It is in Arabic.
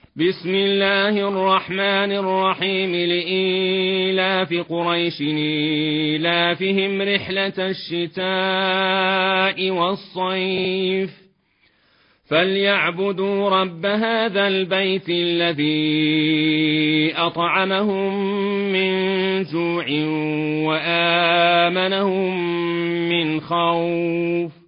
بسم الله الرحمن الرحيم لإيلاف قريش إيلافهم رحلة الشتاء والصيف فليعبدوا رب هذا البيت الذي أطعمهم من جوع وآمنهم من خوف